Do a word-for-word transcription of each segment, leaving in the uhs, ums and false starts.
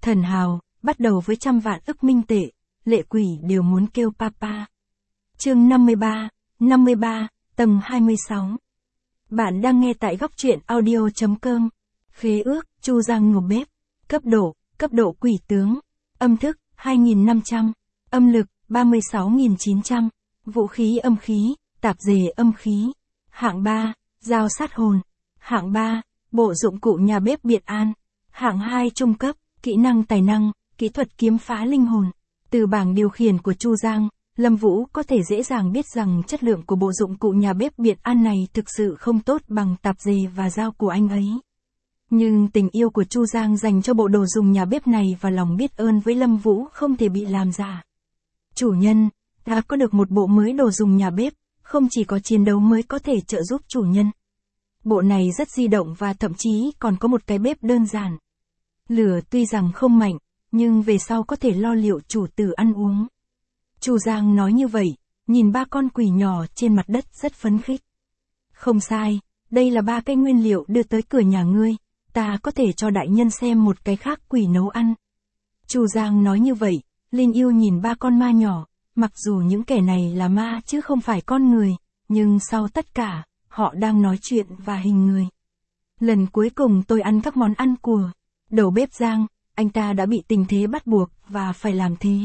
Thần hào, bắt đầu với trăm vạn ức minh tệ, lệ quỷ đều muốn kêu papa. Chương năm mươi ba, năm mươi ba, tầng hai mươi sáu. Bạn đang nghe tại góc truyện audio chấm com. Khế ước, Chu Giang ngục bếp. Cấp độ, cấp độ quỷ tướng. Âm thức, hai nghìn năm trăm. Âm lực, ba mươi sáu nghìn chín trăm. Vũ khí âm khí, tạp dề âm khí. Hạng ba, dao sát hồn. Hạng ba, bộ dụng cụ nhà bếp Biệt An. Hạng hai trung cấp, kỹ năng tài năng, kỹ thuật kiếm phá linh hồn. Từ bảng điều khiển của Chu Giang, Lâm Vũ có thể dễ dàng biết rằng chất lượng của bộ dụng cụ nhà bếp Biệt An này thực sự không tốt bằng tạp dề và dao của anh ấy. Nhưng tình yêu của Chu Giang dành cho bộ đồ dùng nhà bếp này và lòng biết ơn với Lâm Vũ không thể bị làm giả. Chủ nhân, đã có được một bộ mới đồ dùng nhà bếp, không chỉ có chiến đấu mới có thể trợ giúp chủ nhân. Bộ này rất di động và thậm chí còn có một cái bếp đơn giản. Lửa tuy rằng không mạnh, nhưng về sau có thể lo liệu chủ tử ăn uống. Chu Giang nói như vậy, nhìn ba con quỷ nhỏ trên mặt đất rất phấn khích. Không sai, đây là ba cái nguyên liệu đưa tới cửa nhà ngươi, ta có thể cho đại nhân xem một cái khác quỷ nấu ăn. Chu Giang nói như vậy, Linh Yêu nhìn ba con ma nhỏ, mặc dù những kẻ này là ma chứ không phải con người, nhưng sau tất cả, họ đang nói chuyện và hình người. Lần cuối cùng tôi ăn các món ăn của đầu bếp Giang, anh ta đã bị tình thế bắt buộc và phải làm thế.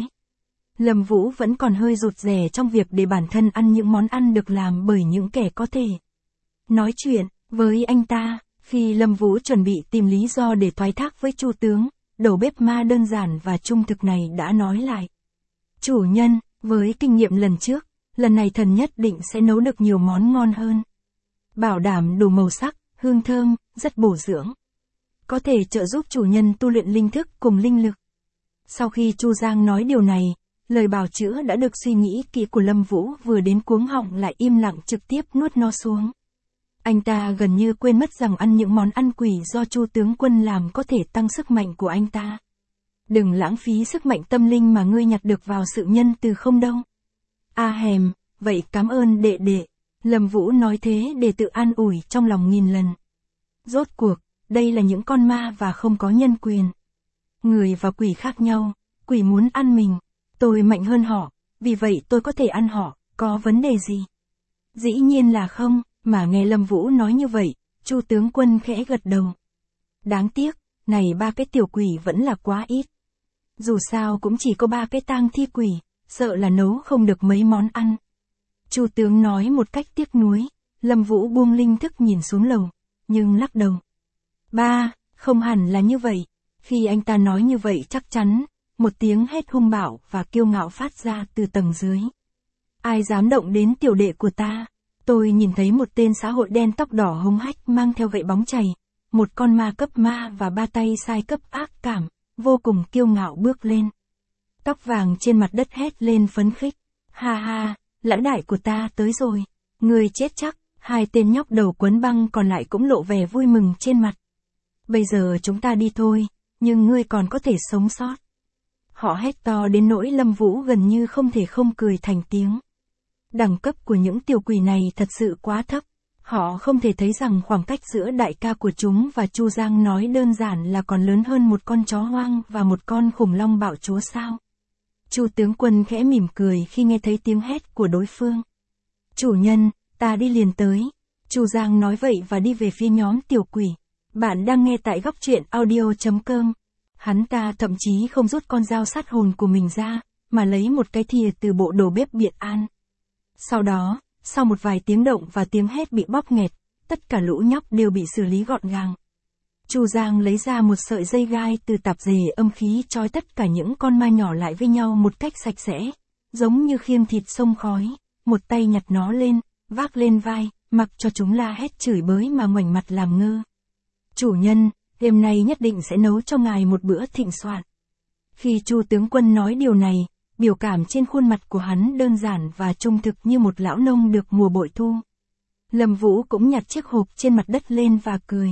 Lâm Vũ vẫn còn hơi rụt rè trong việc để bản thân ăn những món ăn được làm bởi những kẻ có thể nói chuyện với anh ta. Khi Lâm Vũ chuẩn bị tìm lý do để thoái thác với Chu tướng, đầu bếp ma đơn giản và trung thực này đã nói lại. Chủ nhân, với kinh nghiệm lần trước, lần này thần nhất định sẽ nấu được nhiều món ngon hơn. Bảo đảm đủ màu sắc, hương thơm, rất bổ dưỡng. Có thể trợ giúp chủ nhân tu luyện linh thức cùng linh lực. Sau khi Chu Giang nói điều này, lời bào chữa đã được suy nghĩ kỹ của Lâm Vũ vừa đến cuống họng lại im lặng trực tiếp nuốt nó xuống. Anh ta gần như quên mất rằng ăn những món ăn quỷ do Chu tướng quân làm có thể tăng sức mạnh của anh ta. Đừng lãng phí sức mạnh tâm linh mà ngươi nhặt được vào sự nhân từ không đâu. A hèm, vậy cảm ơn đệ đệ. Lâm Vũ nói thế để tự an ủi trong lòng nghìn lần. Rốt cuộc, đây là những con ma và không có nhân quyền. Người và quỷ khác nhau, quỷ muốn ăn mình. Tôi mạnh hơn họ, vì vậy tôi có thể ăn họ, có vấn đề gì? Dĩ nhiên là không, mà nghe Lâm Vũ nói như vậy, Chu tướng quân khẽ gật đầu. Đáng tiếc, này ba cái tiểu quỷ vẫn là quá ít. Dù sao cũng chỉ có ba cái tang thi quỷ, sợ là nấu không được mấy món ăn. Chu tướng nói một cách tiếc nuối, Lâm Vũ buông linh thức nhìn xuống lầu, nhưng lắc đầu. Ba, không hẳn là như vậy. Khi anh ta nói như vậy chắc chắn, một tiếng hét hung bạo và kiêu ngạo phát ra từ tầng dưới. Ai dám động đến tiểu đệ của ta? Tôi nhìn thấy một tên xã hội đen tóc đỏ hống hách mang theo gậy bóng chày, một con ma cấp ma và ba tay sai cấp ác cảm, vô cùng kiêu ngạo bước lên. Tóc vàng trên mặt đất hét lên phấn khích. Ha ha, lão đại của ta tới rồi. Người chết chắc. Hai tên nhóc đầu quấn băng còn lại cũng lộ vẻ vui mừng trên mặt. Bây giờ chúng ta đi thôi, nhưng ngươi còn có thể sống sót. Họ hét to đến nỗi Lâm Vũ gần như không thể không cười thành tiếng. Đẳng cấp của những tiểu quỷ này thật sự quá thấp. Họ không thể thấy rằng khoảng cách giữa đại ca của chúng và Chu Giang nói đơn giản là còn lớn hơn một con chó hoang và một con khủng long bạo chúa sao. Chu tướng quân khẽ mỉm cười khi nghe thấy tiếng hét của đối phương. Chủ nhân, ta đi liền tới. Chu Giang nói vậy và đi về phía nhóm tiểu quỷ. Bạn đang nghe tại góc truyện audio chấm com. Hắn ta thậm chí không rút con dao sát hồn của mình ra, mà lấy một cái thìa từ bộ đồ bếp Biệt An. Sau đó, sau một vài tiếng động và tiếng hét bị bóp nghẹt, tất cả lũ nhóc đều bị xử lý gọn gàng. Chu Giang lấy ra một sợi dây gai từ tạp dề âm khí trói tất cả những con ma nhỏ lại với nhau một cách sạch sẽ, giống như khiêng thịt xông khói, một tay nhặt nó lên, vác lên vai, mặc cho chúng la hét chửi bới mà ngoảnh mặt làm ngơ. Chủ nhân, đêm nay nhất định sẽ nấu cho ngài một bữa thịnh soạn. Khi Chu tướng quân nói điều này, biểu cảm trên khuôn mặt của hắn đơn giản và trung thực như một lão nông được mùa bội thu. Lâm Vũ cũng nhặt chiếc hộp trên mặt đất lên và cười.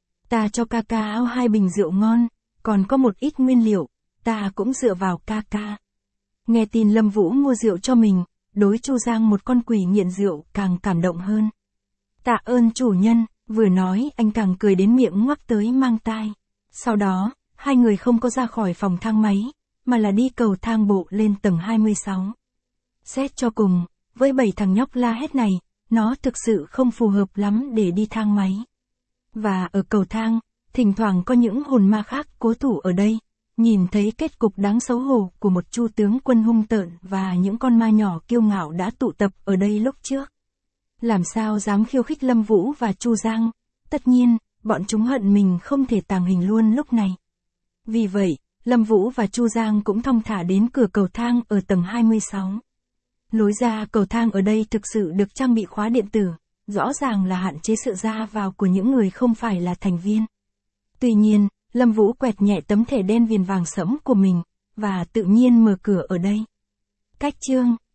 Ta cho ca ca ao hai bình rượu ngon, còn có một ít nguyên liệu, ta cũng dựa vào ca ca. Nghe tin Lâm Vũ mua rượu cho mình, đối Chu Giang một con quỷ nghiện rượu càng cảm động hơn. Tạ ơn chủ nhân, vừa nói anh càng cười đến miệng ngoác tới mang tai. Sau đó, hai người không có ra khỏi phòng thang máy, mà là đi cầu thang bộ lên tầng hai mươi sáu. Xét cho cùng, với bảy thằng nhóc la hét này, nó thực sự không phù hợp lắm để đi thang máy. Và ở cầu thang, thỉnh thoảng có những hồn ma khác cố thủ ở đây, nhìn thấy kết cục đáng xấu hổ của một Chu tướng quân hung tợn và những con ma nhỏ kiêu ngạo đã tụ tập ở đây lúc trước. Làm sao dám khiêu khích Lâm Vũ và Chu Giang, tất nhiên, bọn chúng hận mình không thể tàng hình luôn lúc này. Vì vậy, Lâm Vũ và Chu Giang cũng thong thả đến cửa cầu thang ở tầng hai mươi sáu. Lối ra cầu thang ở đây thực sự được trang bị khóa điện tử, rõ ràng là hạn chế sự ra vào của những người không phải là thành viên. Tuy nhiên, Lâm Vũ quẹt nhẹ tấm thẻ đen viền vàng sẫm của mình, và tự nhiên mở cửa ở đây. Cách chương